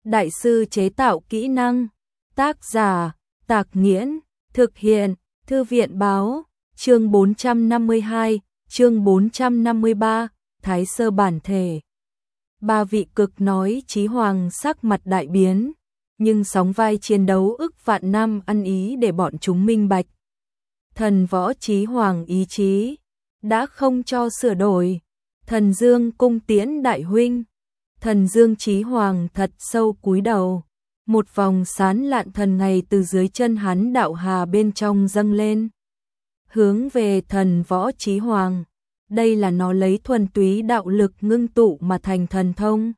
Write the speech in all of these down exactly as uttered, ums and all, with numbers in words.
đại sư chế tạo kỹ năng. Tác giả, Tạc Nghiễn, thực hiện, Thư viện báo, chương bốn trăm năm mươi hai, chương bốn trăm năm mươi ba, Thái Sơ bản thể. Ba vị cực nói Chí Hoàng sắc mặt đại biến, nhưng sóng vai chiến đấu ức vạn năm ăn ý để bọn chúng minh bạch. Thần võ Chí Hoàng ý chí đã không cho sửa đổi. Thần Dương cung tiễn đại huynh. Thần Dương Chí Hoàng thật sâu cúi đầu. Một vòng sán lạn thần ngày từ dưới chân hắn đạo hà bên trong dâng lên, hướng về thần võ Chí Hoàng. Đây là nó lấy thuần túy đạo lực ngưng tụ mà thành thần thông,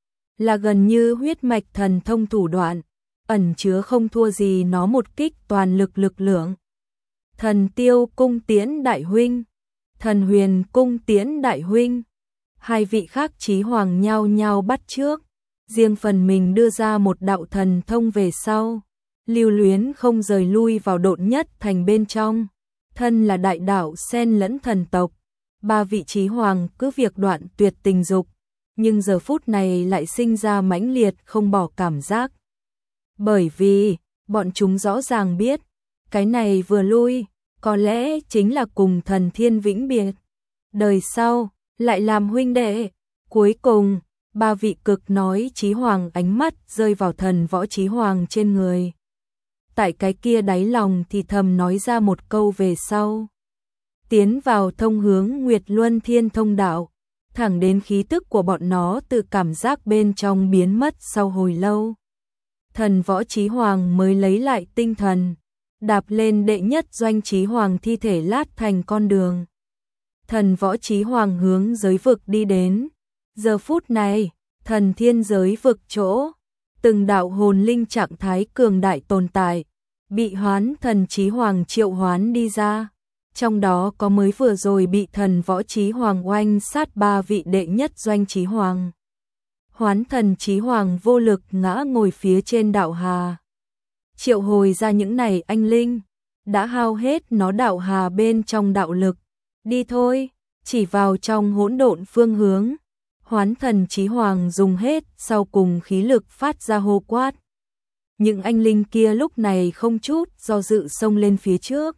là gần như huyết mạch thần thông thủ đoạn, ẩn chứa không thua gì nó một kích toàn lực lực lượng. Thần Tiêu cung tiễn đại huynh, Thần Huyền cung tiễn đại huynh. Hai vị khác Chí Hoàng nhao nhao bắt trước, riêng phần mình đưa ra một đạo thần thông về sau, lưu luyến không rời lui vào độn nhất thành bên trong. Thân là đại đạo xen lẫn thần tộc, ba vị Chí Hoàng cứ việc đoạn tuyệt tình dục, nhưng giờ phút này lại sinh ra mãnh liệt không bỏ cảm giác. Bởi vì, bọn chúng rõ ràng biết, cái này vừa lui, có lẽ chính là cùng thần thiên vĩnh biệt. Đời sau, lại làm huynh đệ. Cuối cùng, ba vị cực nói Chí Hoàng ánh mắt rơi vào thần võ Chí Hoàng trên người. Tại cái kia đáy lòng thì thầm nói ra một câu về sau. Tiến vào thông hướng Nguyệt Luân Thiên Thông đạo, thẳng đến khí tức của bọn nó từ cảm giác bên trong biến mất sau hồi lâu. Thần võ Chí Hoàng mới lấy lại tinh thần, đạp lên đệ nhất doanh Chí Hoàng thi thể lát thành con đường. Thần võ Chí Hoàng hướng giới vực đi đến. Giờ phút này, thần thiên giới vực chỗ, từng đạo hồn linh trạng thái cường đại tồn tại, bị Hoán thần Chí Hoàng triệu hoán đi ra. Trong đó có mới vừa rồi bị thần võ Chí Hoàng oanh sát ba vị đệ nhất doanh Chí Hoàng. Hoán thần Chí Hoàng vô lực ngã ngồi phía trên đạo hà. Triệu hồi ra những này anh linh, đã hao hết nó đạo hà bên trong đạo lực. Đi thôi, chỉ vào trong hỗn độn phương hướng. Hoán thần Chí Hoàng dùng hết sau cùng khí lực phát ra hô quát. Những anh linh kia lúc này không chút do dự xông lên phía trước.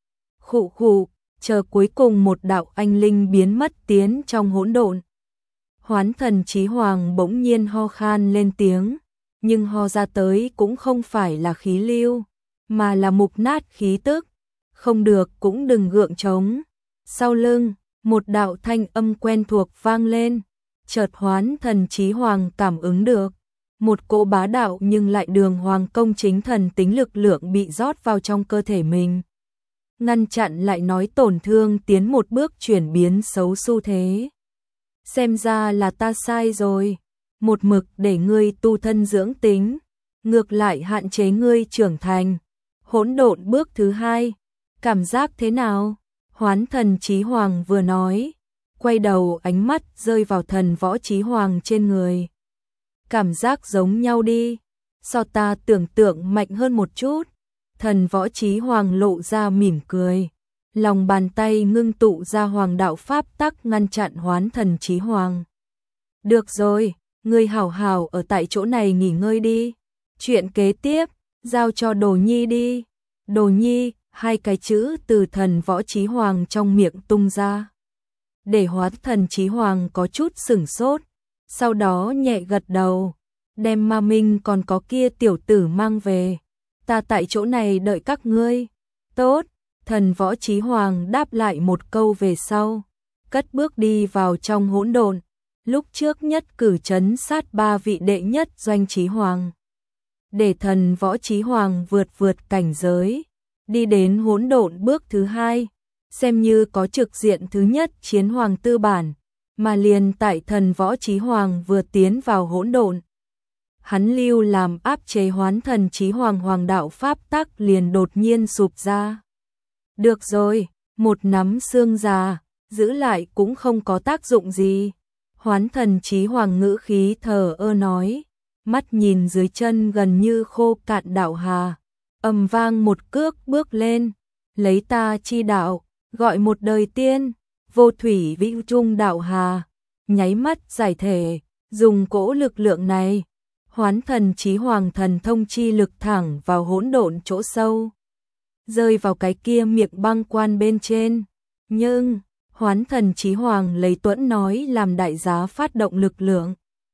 Khụ khụ, chờ cuối cùng một đạo anh linh biến mất tiến trong hỗn độn. Hoán thần Chí Hoàng bỗng nhiên ho khan lên tiếng, nhưng ho ra tới cũng không phải là khí lưu, mà là mục nát khí tức. Không được cũng đừng gượng trống. Sau lưng, một đạo thanh âm quen thuộc vang lên. Chợt Hoán thần Chí Hoàng cảm ứng được một cỗ bá đạo nhưng lại đường hoàng công chính thần tính lực lượng bị rót vào trong cơ thể mình, ngăn chặn lại nói tổn thương tiến một bước chuyển biến xấu xu thế. Xem ra là ta sai rồi, một mực để ngươi tu thân dưỡng tính, ngược lại hạn chế ngươi trưởng thành. Hỗn độn bước thứ hai, cảm giác thế nào? Hoán thần Chí Hoàng vừa nói, quay đầu ánh mắt rơi vào thần võ Chí Hoàng trên người. Cảm giác giống nhau đi, so ta tưởng tượng mạnh hơn một chút. Thần võ Chí Hoàng lộ ra mỉm cười, lòng bàn tay ngưng tụ ra hoàng đạo pháp tắc ngăn chặn Hoán thần Chí Hoàng. Được rồi, ngươi hảo hảo ở tại chỗ này nghỉ ngơi đi. Chuyện kế tiếp, giao cho Đồ Nhi đi. Đồ Nhi, hai cái chữ từ thần võ Chí Hoàng trong miệng tung ra, để Hoán thần Chí Hoàng có chút sửng sốt, sau đó nhẹ gật đầu, đem Ma Minh còn có kia tiểu tử mang về, ta tại chỗ này đợi các ngươi. Tốt, thần võ Chí Hoàng đáp lại một câu về sau, cất bước đi vào trong hỗn độn. Lúc trước nhất cử trấn sát ba vị đệ nhất doanh Chí Hoàng, để thần võ Chí Hoàng vượt vượt cảnh giới, đi đến hỗn độn bước thứ hai, xem như có trực diện thứ nhất chiến hoàng tư bản, mà liền tại thần võ Chí Hoàng vừa tiến vào hỗn độn, hắn lưu làm áp chế Hoán thần Chí Hoàng hoàng đạo pháp tắc liền đột nhiên sụp ra. Được rồi, một nắm xương già, giữ lại cũng không có tác dụng gì. Hoán thần Chí Hoàng ngữ khí thờ ơ nói, mắt nhìn dưới chân gần như khô cạn đạo hà, ầm vang một cước bước lên, lấy ta chi đạo, gọi một đời tiên, vô thủy vĩ trung đạo hà, nháy mắt giải thể, dùng cỗ lực lượng này, Hoán thần chí hoàng thần thông chi lực thẳng vào hỗn độn chỗ sâu, rơi vào cái kia miệng băng quan bên trên. Nhưng, hoán thần chí hoàng lấy Tuẫn nói làm đại giá phát động lực lượng,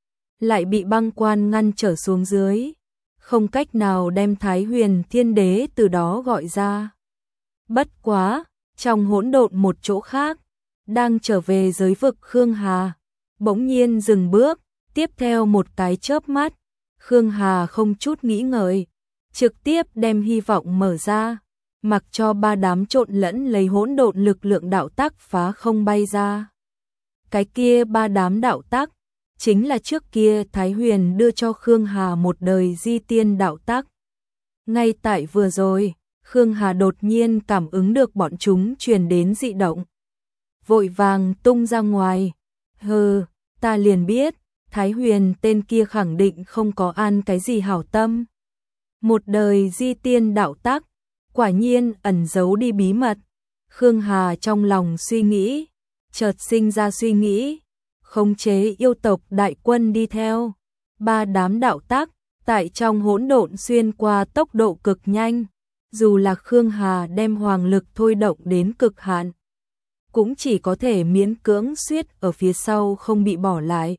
lại bị băng quan ngăn trở xuống dưới, không cách nào đem Thái Huyền Thiên Đế từ đó gọi ra. Bất quá, trong hỗn độn một chỗ khác, đang trở về giới vực Khương Hà, bỗng nhiên dừng bước, tiếp theo một cái chớp mắt, Khương Hà không chút nghĩ ngợi, trực tiếp đem hy vọng mở ra, mặc cho ba đám trộn lẫn lấy hỗn độn lực lượng đạo tắc phá không bay ra. Cái kia ba đám đạo tắc, chính là trước kia Thái Huyền đưa cho Khương Hà một đời di tiên đạo tắc. Ngay tại vừa rồi, Khương Hà đột nhiên cảm ứng được bọn chúng truyền đến dị động, vội vàng tung ra ngoài. Hừ, ta liền biết, Thái Huyền tên kia khẳng định không có an cái gì hảo tâm. Một đời di tiên đạo tắc, quả nhiên ẩn giấu đi bí mật. Khương Hà trong lòng suy nghĩ, chợt sinh ra suy nghĩ, khống chế yêu tộc đại quân đi theo. Ba đám đạo tắc, tại trong hỗn độn xuyên qua tốc độ cực nhanh, dù là Khương Hà đem hoàng lực thôi động đến cực hạn, cũng chỉ có thể miễn cưỡng suýt ở phía sau không bị bỏ lại.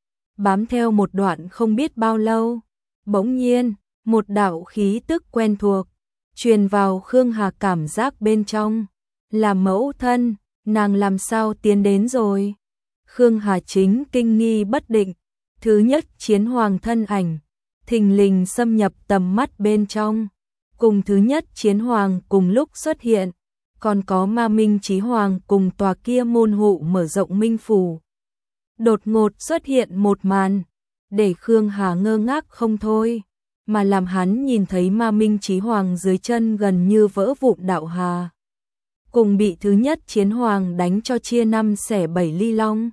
Bám theo một đoạn không biết bao lâu, bỗng nhiên, một đạo khí tức quen thuộc truyền vào Khương Hà cảm giác bên trong, là mẫu thân, nàng làm sao tiến đến rồi? Khương Hà chính kinh nghi bất định, thứ nhất chiến hoàng thân ảnh thình lình xâm nhập tầm mắt bên trong, cùng thứ nhất chiến hoàng cùng lúc xuất hiện, còn có Ma Minh Chí Hoàng cùng tòa kia môn hộ mở rộng minh phủ. Đột ngột xuất hiện một màn, để Khương Hà ngơ ngác không thôi, mà làm hắn nhìn thấy Ma Minh Chí Hoàng dưới chân gần như vỡ vụn đạo hà, cùng bị thứ nhất chiến hoàng đánh cho chia năm xẻ bảy ly long.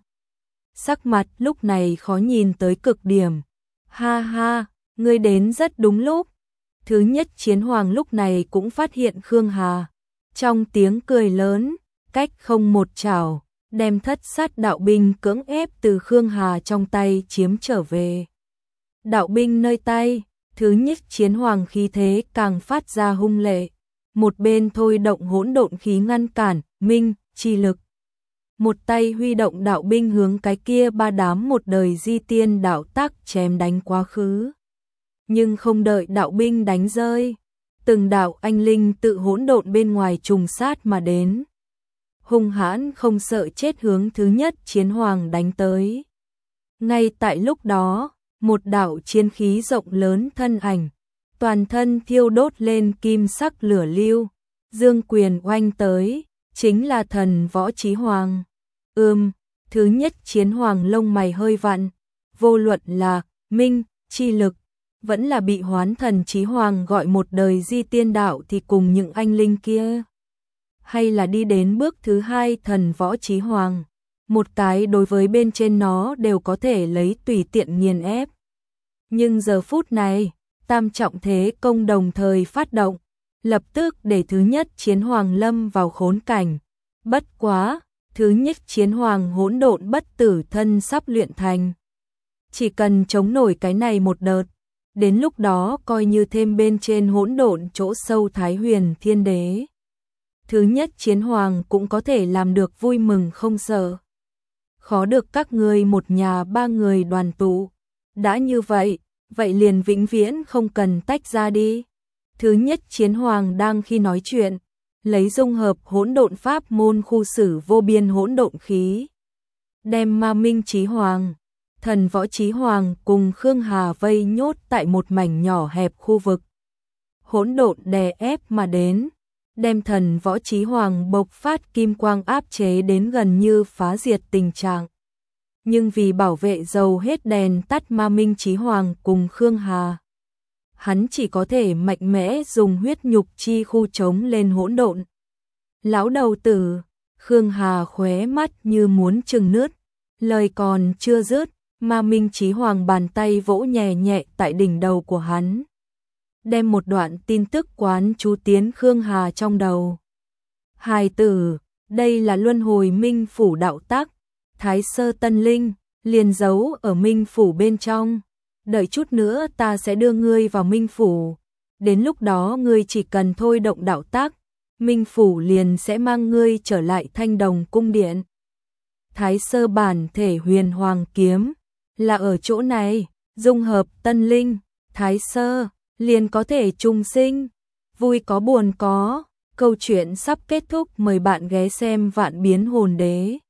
Sắc mặt lúc này khó nhìn tới cực điểm. Ha ha, ngươi đến rất đúng lúc. Thứ nhất chiến hoàng lúc này cũng phát hiện Khương Hà, trong tiếng cười lớn, cách không một chảo, đem thất sát đạo binh cưỡng ép từ Khương Hà trong tay chiếm trở về. Đạo binh nơi tay, thứ nhất chiến hoàng khí thế càng phát ra hung lệ, một bên thôi động hỗn độn khí ngăn cản, minh, chi lực. Một tay huy động đạo binh hướng cái kia ba đám một đời di tiên đạo tắc chém đánh quá khứ. Nhưng không đợi đạo binh đánh rơi, từng đạo anh linh tự hỗn độn bên ngoài trùng sát mà đến. Hung hãn không sợ chết hướng thứ nhất chiến hoàng đánh tới. Ngay tại lúc đó, một đạo chiến khí rộng lớn thân ảnh, toàn thân thiêu đốt lên kim sắc lửa lưu, dương quyền oanh tới, chính là thần Võ Chí Hoàng. Ừm, thứ nhất chiến hoàng lông mày hơi vặn, vô luận là minh, chi lực, vẫn là bị hoán thần Chí Hoàng gọi một đời di tiên đạo thì cùng những anh linh kia, hay là đi đến bước thứ hai thần Võ Chí Hoàng, một cái đối với bên trên nó đều có thể lấy tùy tiện nghiền ép. Nhưng giờ phút này, tam trọng thế công đồng thời phát động, lập tức để thứ nhất chiến hoàng lâm vào khốn cảnh. Bất quá, thứ nhất chiến hoàng hỗn độn bất tử thân sắp luyện thành. Chỉ cần chống nổi cái này một đợt, đến lúc đó coi như thêm bên trên hỗn độn chỗ sâu Thái Huyền Thiên Đế, thứ nhất chiến hoàng cũng có thể làm được vui mừng không sợ. Khó được các người một nhà ba người đoàn tụ. Đã như vậy, vậy liền vĩnh viễn không cần tách ra đi. Thứ nhất chiến hoàng đang khi nói chuyện, lấy dung hợp hỗn độn pháp môn khu xử vô biên hỗn độn khí, đem Ma Minh Chí Hoàng, thần Võ Chí Hoàng cùng Khương Hà vây nhốt tại một mảnh nhỏ hẹp khu vực. Hỗn độn đè ép mà đến, đem thần Võ Chí Hoàng bộc phát kim quang áp chế đến gần như phá diệt tình trạng. Nhưng vì bảo vệ dầu hết đèn tắt Ma Minh Chí Hoàng cùng Khương Hà, hắn chỉ có thể mạnh mẽ dùng huyết nhục chi khu chống lên hỗn độn. Lão đầu tử, Khương Hà khóe mắt như muốn trừng nứt, lời còn chưa dứt, Ma Minh Chí Hoàng bàn tay vỗ nhẹ nhẹ tại đỉnh đầu của hắn, đem một đoạn tin tức quán chú tiến Khương Hà trong đầu. Hài tử, đây là luân hồi minh phủ đạo tắc, Thái Sơ Tân Linh, liền giấu ở minh phủ bên trong. đợi chút nữa ta sẽ đưa ngươi vào Minh Phủ. Đến lúc đó ngươi chỉ cần thôi động đạo tác, Minh Phủ liền sẽ mang ngươi trở lại Thanh Đồng cung điện. Thái sơ bản thể huyền hoàng kiếm là ở chỗ này, dung hợp tân linh, thái sơ, liền có thể trùng sinh. Vui có buồn có, câu chuyện sắp kết thúc, mời bạn ghé xem Vạn Biến Hồn Đế.